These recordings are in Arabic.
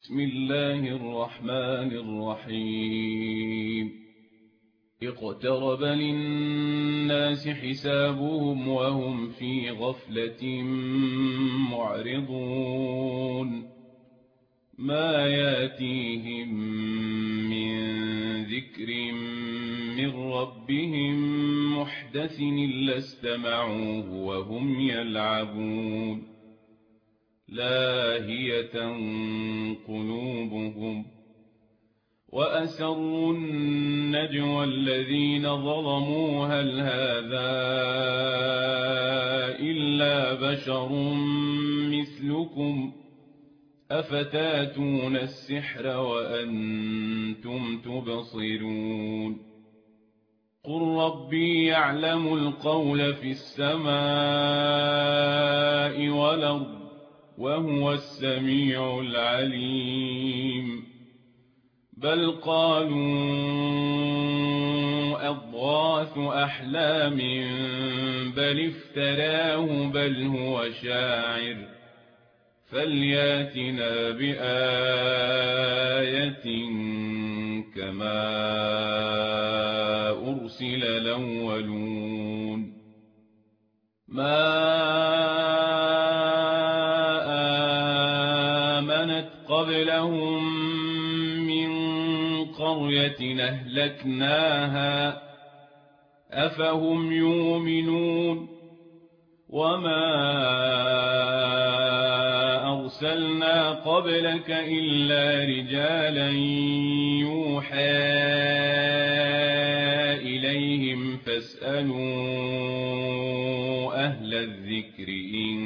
بسم الله الرحمن الرحيم اقترب للناس حسابهم وهم في غفلة معرضون ما ياتيهم من ذكر من ربهم محدث إلا استمعوه وهم يلعبون لاهية قلوبهم وأسروا النجوى الذين ظلموا هل هذا إلا بشر مثلكم أفتاتون السحر وأنتم تبصرون قل ربي يعلم القول في السماء والأرض وهو السميع العليم بل قالوا أضغاث أحلام بل افتراه بل هو شاعر فلياتنا بآية كما أرسل الأولون ما قبلهم من قرية أهلكناها أفهم يؤمنون وما أرسلنا قبلك إلا رجالا يوحى إليهم فاسألوا أهل الذكر إن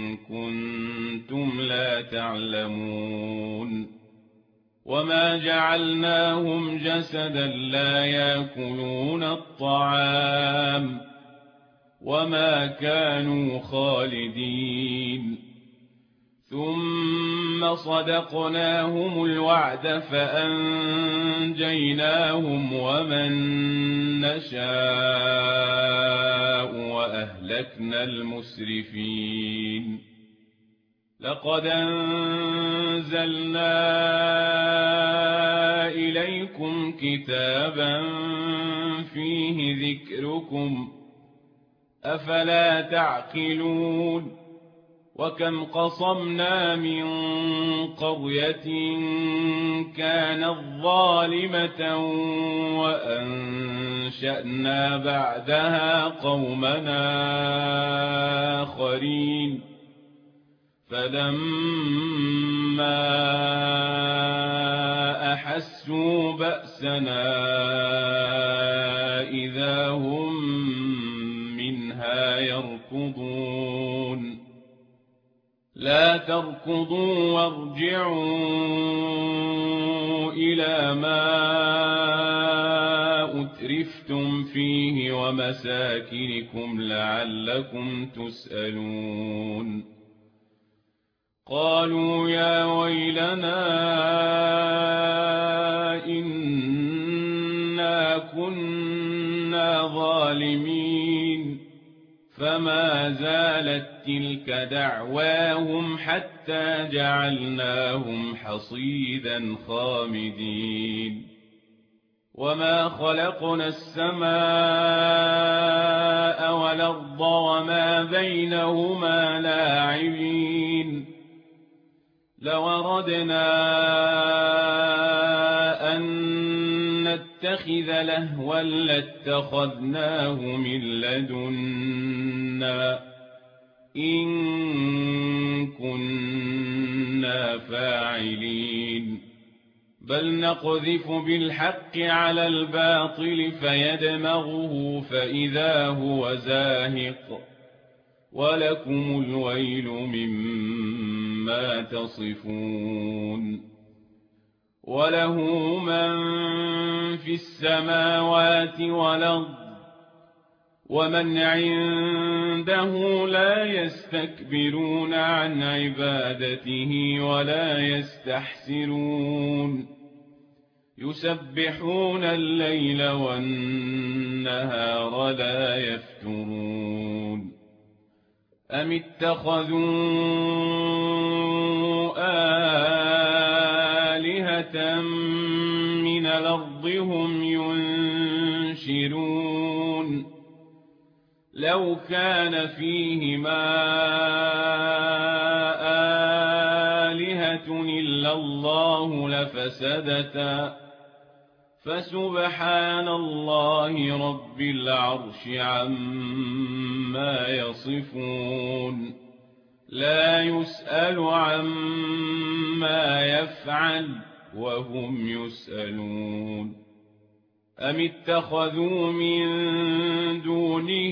كنتم لا تعلمون وما جعلناهم جسدا لا يأكلون الطعام وما كانوا خالدين ثم صدقناهم الوعد فأنجيناهم ومن نشاء وأهلكنا المسرفين لقد أنزلنا إليكم كتابا فيه ذكركم أفلا تعقلون وكم قصمنا من قرية كانت ظالمة وأنشأنا بعدها قومنا آخرين فلما أحسوا بأسنا إذا هم منها يركضون لا تركضوا وارجعوا إلى ما أترفتم فيه ومساكنكم لعلكم تسألون قالوا يا ويلنا إنا كنا ظالمين فما زالت تلك دعواهم حتى جعلناهم حصيدا خامدين وما خلقنا السماء والأرض وما بينهما لاعبين لو أردنا أن نتخذ لهوا لاتخذناه من لدنا إن كنا فاعلين بل نقذف بالحق على الباطل فيدمغه فإذا هو زاهق ولكم الويل مما تصفون وله من في السماوات والأرض ومن عنده لا يستكبرون عن عبادته ولا يستحسرون يسبحون الليل والنهار لا يفترون أم اتخذوا آلهة من الأرض هم ينشرون لو كان فيهما آلهة إلا الله لفسدتا فسبحان الله رب العرش عما يصفون لا يسأل عما يفعل وهم يسألون أم اتخذوا من دونه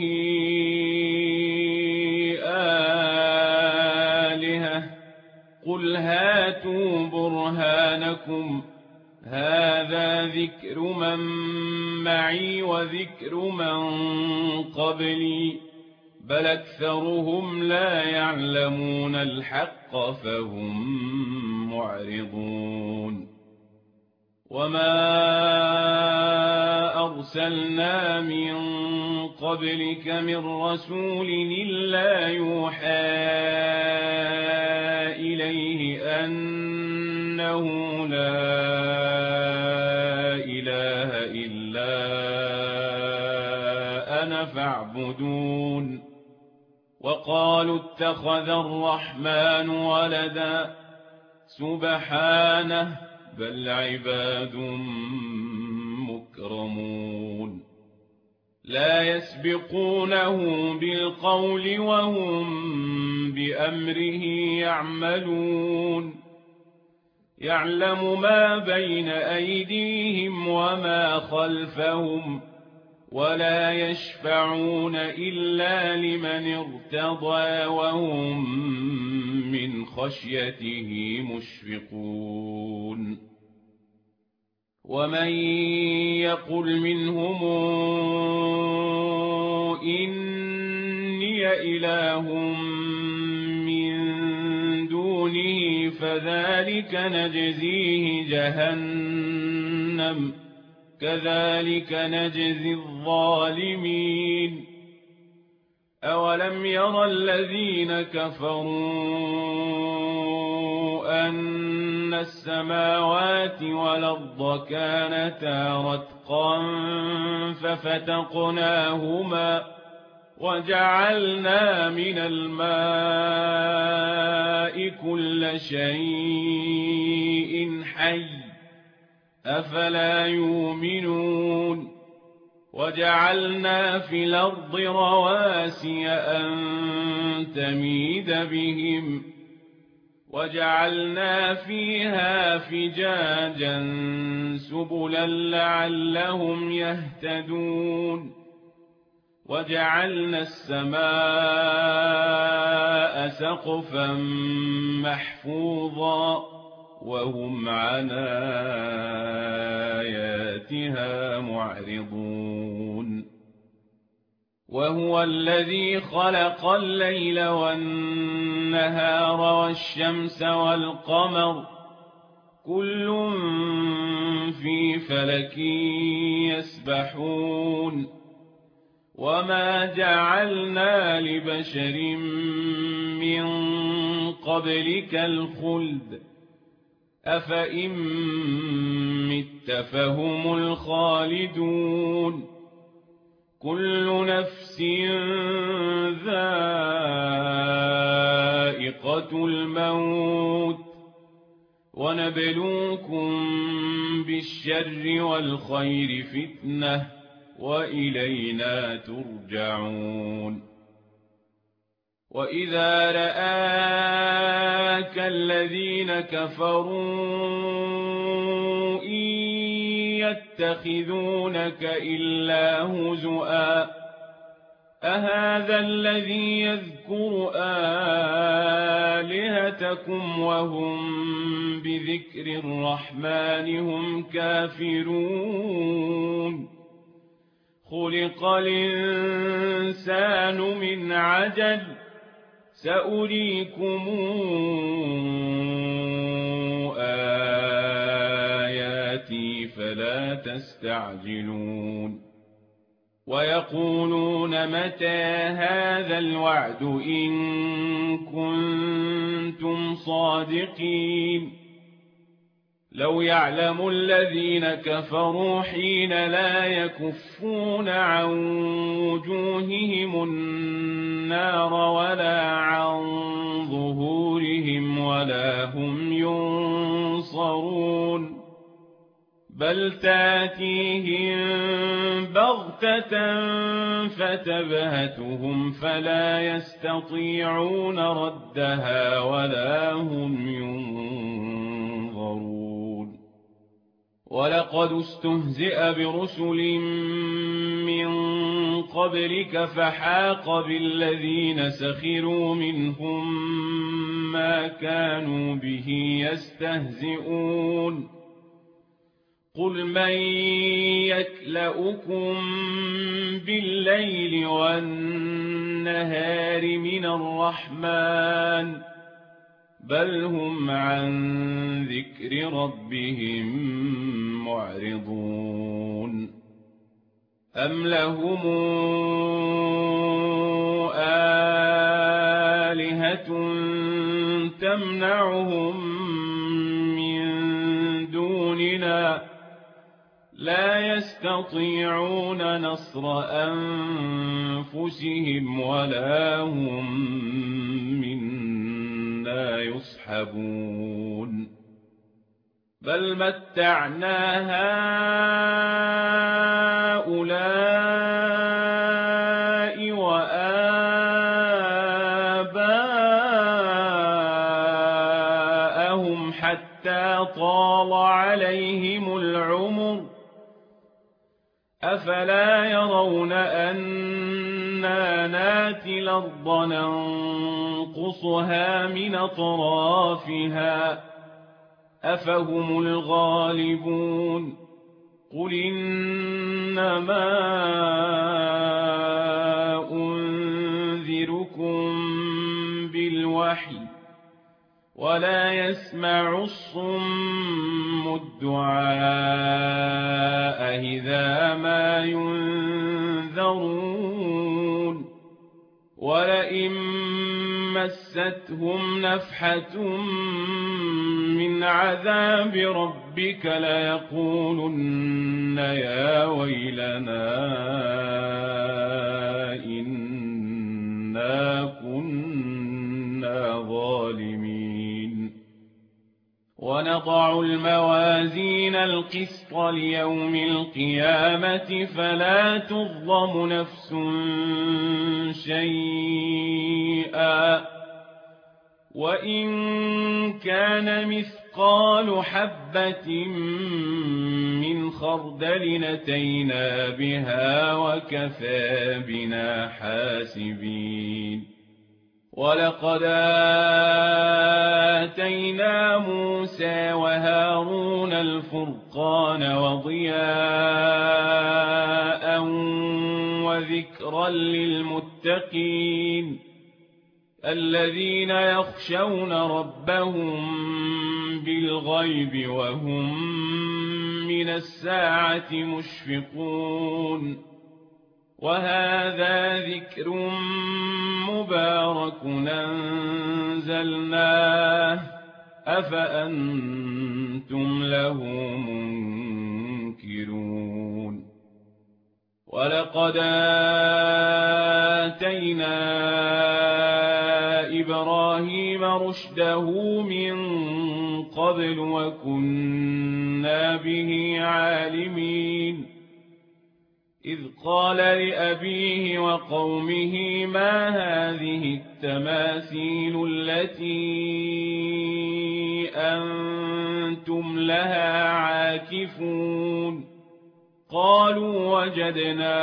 آلهة قل هاتوا برهانكم هذا ذكر من معي وذكر من قبلي بل أكثرهم لا يعلمون الحق فهم معرضون وما أرسلنا من قبلك من رسول إلا يوحى إليه أنه لا إله إلا أنا فاعبدون وقالوا اتخذ الرحمن ولدا سبحانه بل عباد مكرمون لا يسبقونه بالقول وهم بأمره يعملون يعلم ما بين أيديهم وما خلفهم ولا يشفعون إلا لمن ارتضى وهم من خشيته مشفقون ومن يقل منهم إني إله من دونه فذلك نجزيه جهنم كذلك نجزي الظالمين أولم ير الذين كفروا أن السماوات والأرض كانتا رتقا ففتقناهما وجعلنا من الماء كل شيء حي أفلا يؤمنون وجعلنا في الأرض رواسي أن تميد بهم وجعلنا فيها فجاجا سبلا لعلهم يهتدون وجعلنا السماء سقفا محفوظا وهم عن آياتها معرضون وهو الذي خلق الليل والنهار والشمس والقمر كل في فلك يسبحون وما جعلنا لبشر من قبلك الخلد أفإن مت فهم الخالدون كل نفس ذائقة الموت ونبلوكم بالشر والخير فتنة وإلينا ترجعون وإذا رآك الذين كفروا إن يتخذونك إلا هزؤا أهذا الذي يذكر آلهتكم وهم بذكر الرحمن هم كافرون خلق الإنسان من عجل سأريكم آياتي فلا تستعجلون ويقولون متى هذا الوعد إن كنتم صادقين لو يعلم الذين كفروا حين لا يكفون عن وجوههم النار ولا عن ظهورهم ولا هم ينصرون بل تاتيهم بغتة فتبهتهم فلا يستطيعون ردها ولا هم ينظرون ولقد استهزئ برسل من قبلك فحاق بالذين سخروا منهم ما كانوا به يستهزئون قل من يكلؤكم بالليل والنهار من الرحمن بل هم عن ذكر ربهم معرضون أم لهم آلهة تمنعهم من دوننا لا يستطيعون نصر أنفسهم ولا هم منا يصحبون بل متعنا هؤلاء وآباءهم حتى طال عليهم العمر أفلا يرون أنا ناتي الأرض ننقصها من أطرافها أفهم الغالبون قل إنما أنذركم بالوحي ولا يسمع الصم الدعاء إذا ما ينذرون ولئن مستهم نفحة من عذاب ربك ليقولن يا ويلنا إنا كنا ظالمين ونضع الموازين القسط ليوم القيامة فلا تظلم نفس شيئا وإن كان مثقال حبة من خردل أتينا بها وكفى بنا حاسبين ولقد آتينا موسى وهارون الفرقان وضياء وذكرا للمتقين الذين يخشون ربهم بالغيب وهم من الساعة مشفقون وهذا ذكر مبارك أنزلناه أفأنتم له منكرون ولقد آتينا إبراهيم رشده من قبل وكنا به عالمين إذ قال لأبيه وقومه ما هذه التماثيل التي أنتم لها عاكفون قالوا وجدنا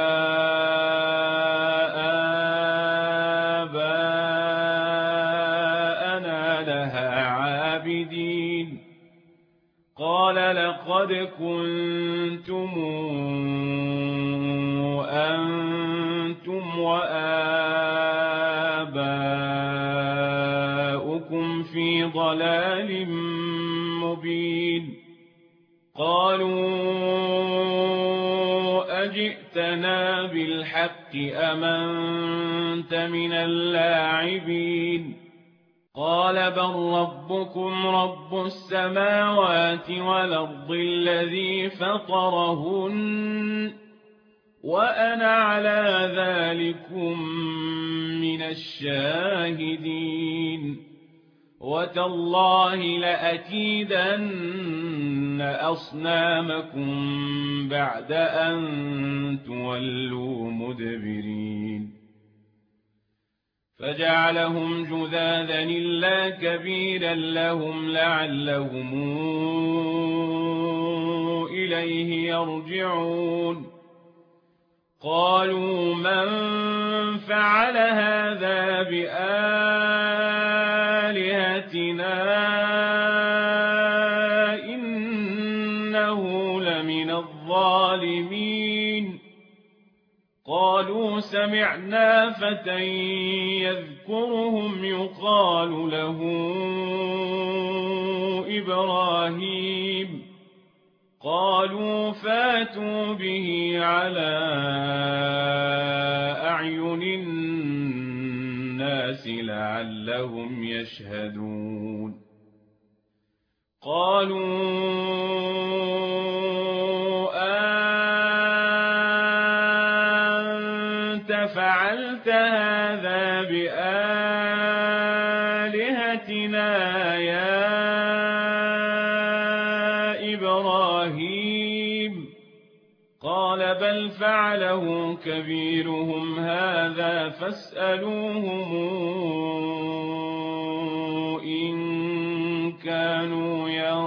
آباءنا لها عابدين قال لقد كنتم أنتم وآباؤكم في ضلال مبين قالوا أجئتنا بالحق أم أنت من اللاعبين قال بل ربكم رب السماوات والأرض الذي فطرهن وأنا على ذلكم من الشاهدين وتالله لأكيدن أصنامكم بعد أن تولوا مدبرين فجعلهم جذاذا إلا كبيرا لهم لعلهم إليه يرجعون قالوا من فعل هذا بآلهتنا إنه لمن الظالمين قالوا سمعنا فتى يذكرهم يقال له إبراهيم قالوا فاتوا به على أعين الناس لعلهم يشهدون قالوا أنت فعلت هذا بآلهتنا يا إبراهيم قال بل فعله كبيرهم هذا فاسألوهم إن كانوا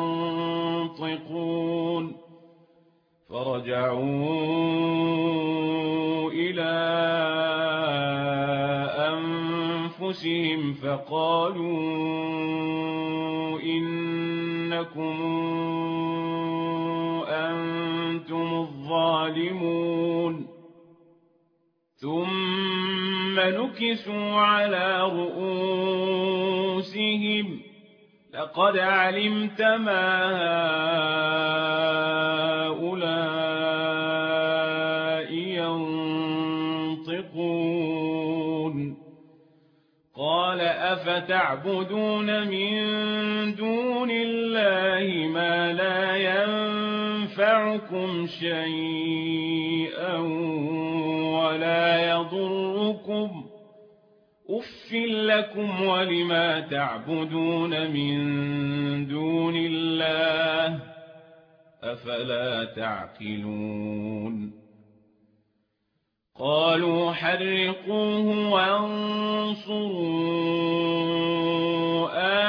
ينطقون فرجعوا إلى أنفسهم فقالوا إنكم أنتم الظالمون ثم نكسوا على رؤوسهم لقد علمت ما هؤلاء ينطقون قال أفتعبدون من دون الله ما لا ينفعكم شيئا ولا يضركم أف لكم ولما تعبدون من دون الله أفلا تعقلون قالوا حرقوه وانصروا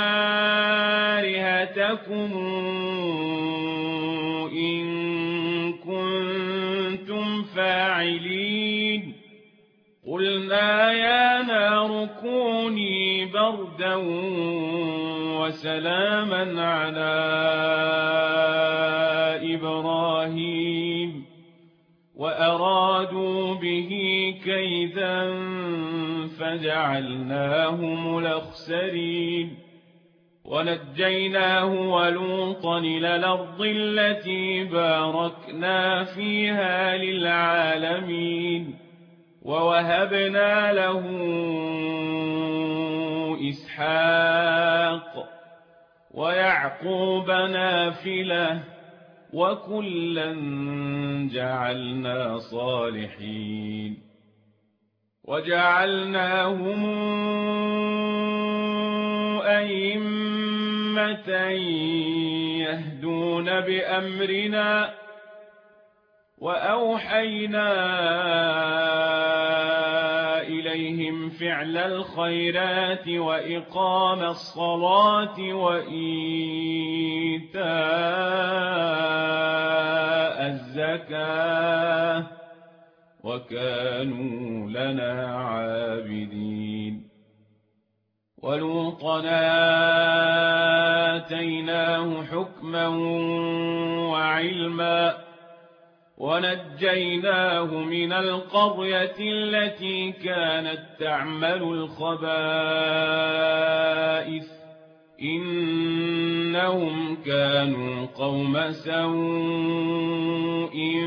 آلهتكم إن كنتم فاعلين قلنا يا نار كوني بردا وسلاما على إبراهيم وأرادوا به كيدا فجعلناهم الأخسرين ونجيناه ولوطا إلى الأرض التي باركنا فيها للعالمين ووهبنا له إسحاق ويعقوب نافلة وكلا جعلنا صالحين وجعلناهم أئمة يهدون بأمرنا وأوحينا إليهم فعل الخيرات وإقام الصلاة وإيتاء الزكاة وكانوا لنا عابدين ولوطا آتيناه حكما وعلما ونجيناه من القرية التي كانت تعمل الخبائث إنهم كانوا قوم سوء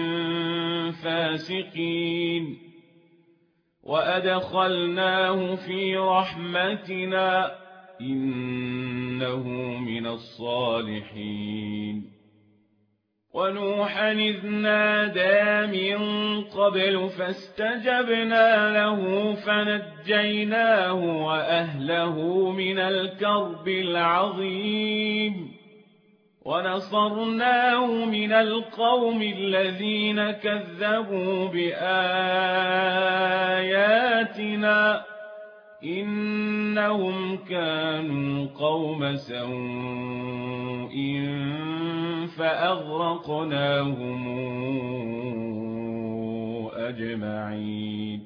فاسقين وأدخلناه في رحمتنا إنه من الصالحين. ونوحا إذ نادى من قبل فاستجبنا له فنجيناه وأهله من الكرب العظيم ونصرناه من القوم الذين كذبوا بآياتنا إنهم كانوا قوم سوء فأغرقناهم أجمعين.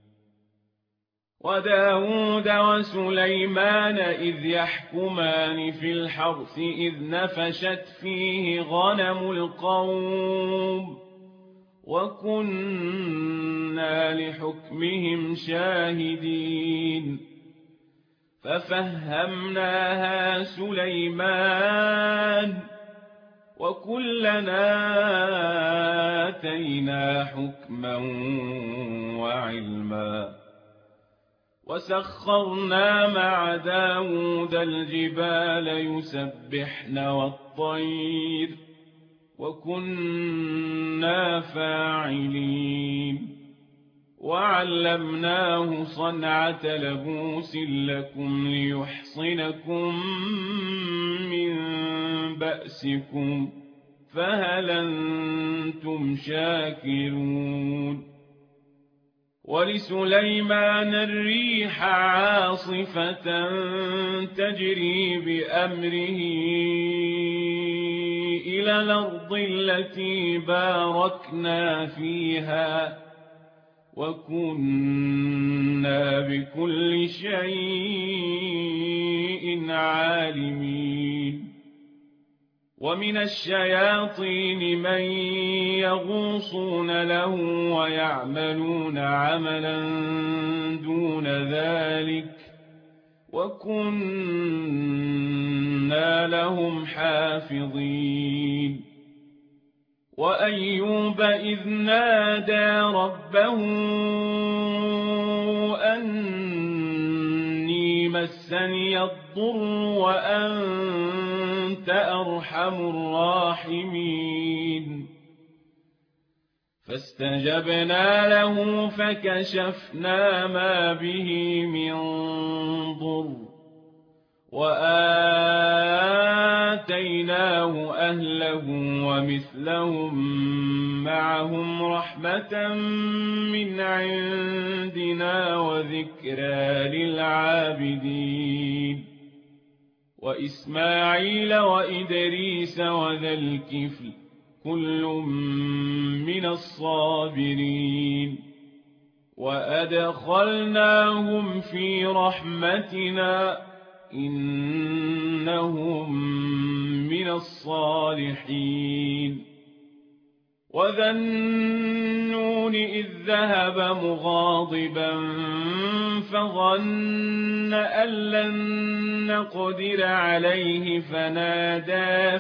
وداود وسليمان إذ يحكمان في الحرث إذ نفشت فيه غنم القوم وكنا لحكمهم شاهدين. ففهمناها سليمان وكلنا آتينا حكما وعلما وسخرنا مع داود الجبال يسبحن والطير وكنا فاعلين. وعلمناه صنعة لبوس لكم ليحصنكم من بأسكم فهل أنتم شاكرون. ولسليمان الريح عاصفة تجري بأمره إلى الأرض التي باركنا فيها وكنا بكل شيء عالمين. ومن الشياطين من يغوصون له ويعملون عملا دون ذلك وكنا لهم حافظين. وأيوب إذ نادى ربه أني مسني الضر وأنت أرحم الراحمين فاستجبنا له فكشفنا ما به من ضر وآتيناه أهله ومثلهم معهم رحمة من عندنا وذكرى للعابدين. وإسماعيل وإدريس وذا الكفل كل من الصابرين وأدخلناهم في رحمتنا إنهم من الصالحين. وذا النون إذ ذهب مغاضبا فظن أن لن نقدر عليه فنادى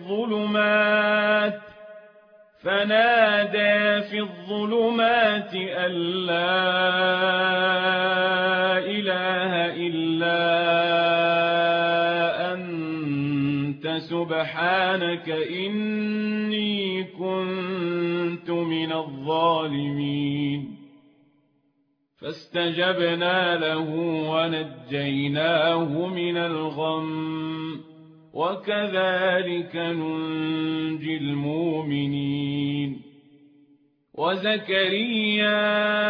في الظلمات أن لا إله إلا أنت سبحانك إني كنت من الظالمين. فاستجبنا له ونجيناه من الغم وكذلك ننجي المؤمنين. وزكريا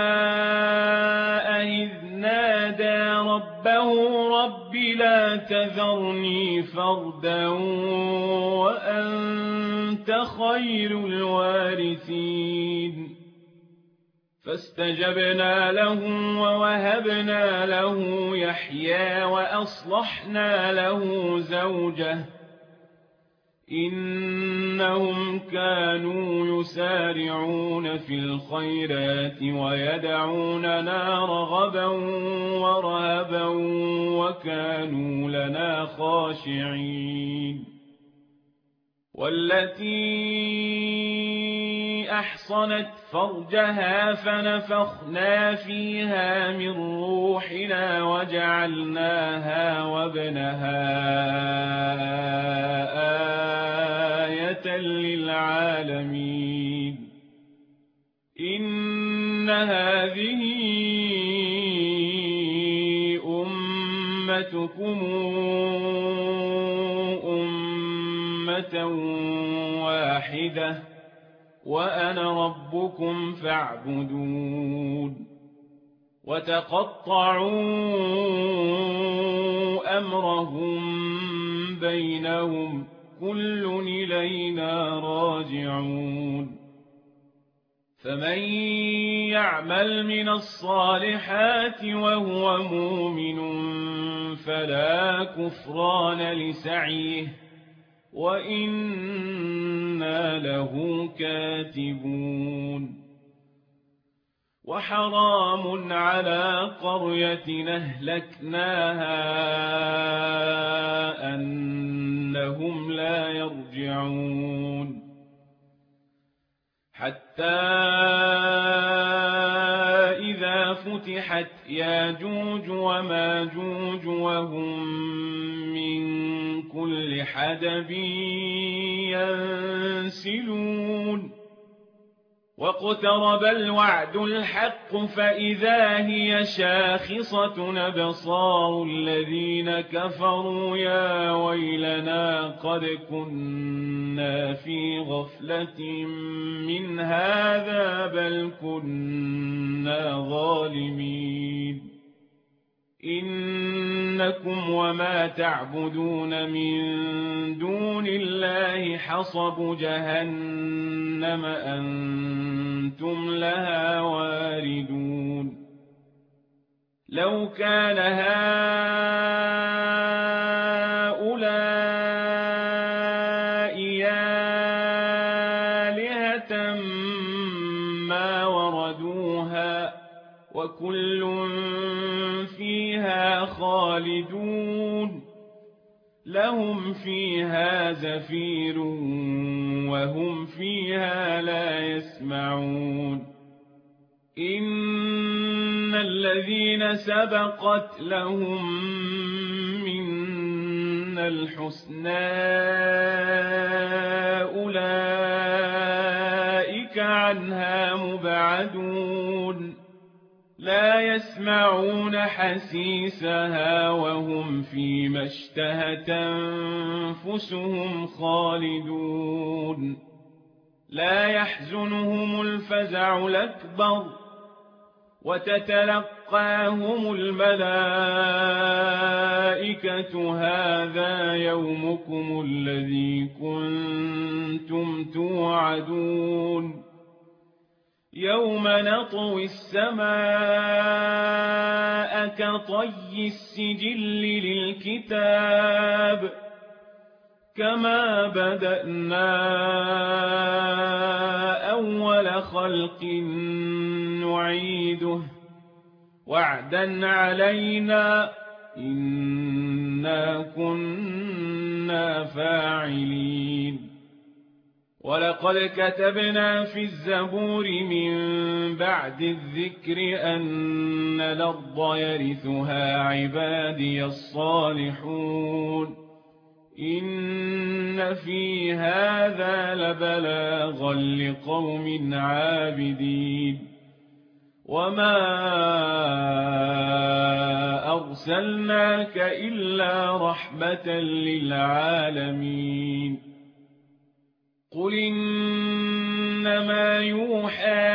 إذ نادى ربه رب لا تذرني فردا وأنت خير الوارثين فاستجبنا له ووهبنا له يحيى وأصلحنا له زوجه إنهم كانوا يسارعون في الخيرات ويدعوننا رغبا ورهبا وكانوا لنا خاشعين. والتي أحصنت فرجها فنفخنا فيها من روحنا وجعلناها وابنها آية للعالمين إن هذه أمتكم أمة واحدة وأنا ربكم فاعبدون وتقطعوا أمرهم بينهم كل إلينا راجعون فمن يعمل من الصالحات وهو مؤمن فلا كفران لسعيه وإنا له كاتبون وحرام على قرية أهلكناها أنهم لا يرجعون حتى إذا فتحت ياجوج وماجوج وهم من كل حدب ينسلون واقترب الوعد الحق فإذا هي شاخصة أبصار الذين كفروا يا ويلنا قد كنا في غفلة من هذا بل كنا ظالمين إنكم وما تعبدون من دون الله حصب جهنم أنتم لها واردون لو كان هؤلاء آلهة ما وردوها وكل فيها خالدون لهم فيها زفير وهم فيها لا يسمعون إن الذين سبقت لهم منا الحسنى أولئك عنها مبعدون لا يسمعون حسيسها وهم فيما اشتهت أنفسهم خالدون لا يحزنهم الفزع الأكبر وتتلقاهم الملائكة هذا يومكم الذي كنتم توعدون يوم نطوي السماء كطي السجل للكتاب كما بدأنا أول خلق نعيده وعدا علينا إنا كنا فاعلين ولقد كتبنا في الزبور من بعد الذكر أن الأرض يرثها عبادي الصالحون إن في هذا لبلاغا لقوم عابدين وما أرسلناك إلا رحمة للعالمين قل إنما يوحى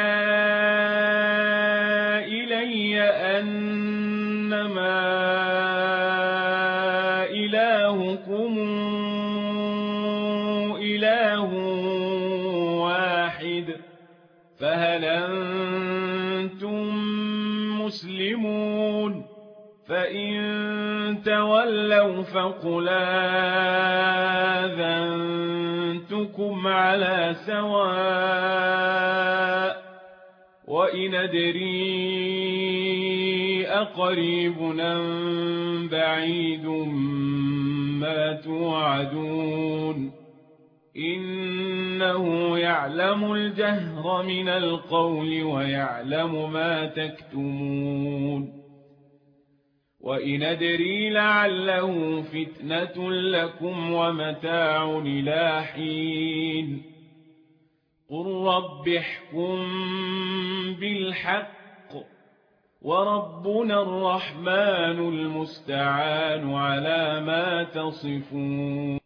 إلي أنما إلهكم إله واحد فهل أنتم مسلمون فإن تولوا فقل آذنتكم على سواء وإن أدري أقريب أم بعيد ما توعدون إنه يعلم الجهر من القول ويعلم ما تكتمون وإن أدري لعله فتنة لكم ومتاع إلى حين قل رب احكم بالحق وربنا الرحمن المستعان على ما تصفون